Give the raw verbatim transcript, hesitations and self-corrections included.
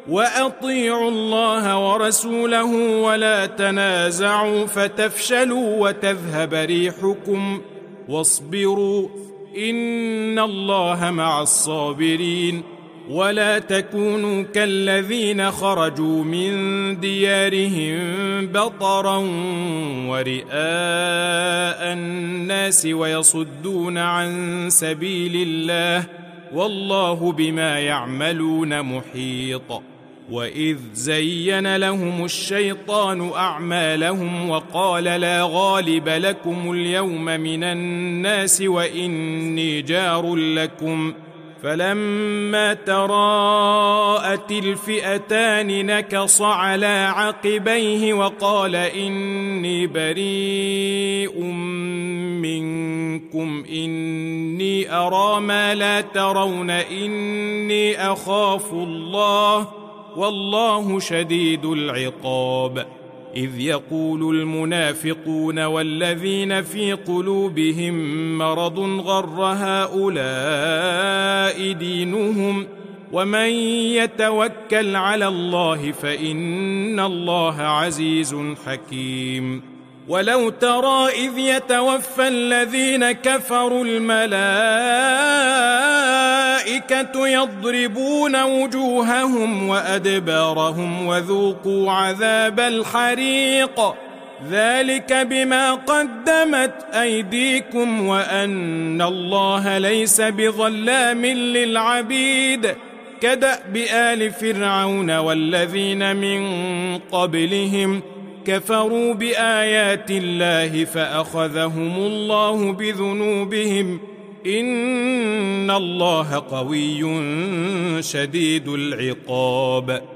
وأطيعوا الله ورسوله ولا تنازعوا فتفشلوا وتذهب ريحكم واصبروا إن الله مع الصابرين. ولا تكونوا كالذين خرجوا من ديارهم بطرا ورئاء الناس ويصدون عن سبيل الله والله بما يعملون محيط. وإذ زين لهم الشيطان أعمالهم وقال لا غالب لكم اليوم من الناس وإني جار لكم فلما تراءت الفئتان نكص على عقبيه وقال إني بريء منكم إني أرى ما لا ترون إني أخاف الله والله شديد العقاب. إذ يقول المنافقون والذين في قلوبهم مرض غر هؤلاء دينهم ومن يتوكل على الله فإن الله عزيز حكيم. ولو ترى إذ يتوفى الذين كفروا الملائكة يضربون وجوههم وأدبارهم وذوقوا عذاب الحريق ذلك بما قدمت أيديكم وأن الله ليس بظلام للعبيد. كدأب آل فرعون والذين من قبلهم كفروا بآيات الله فأخذهم الله بذنوبهم إن الله قوي شديد العقاب.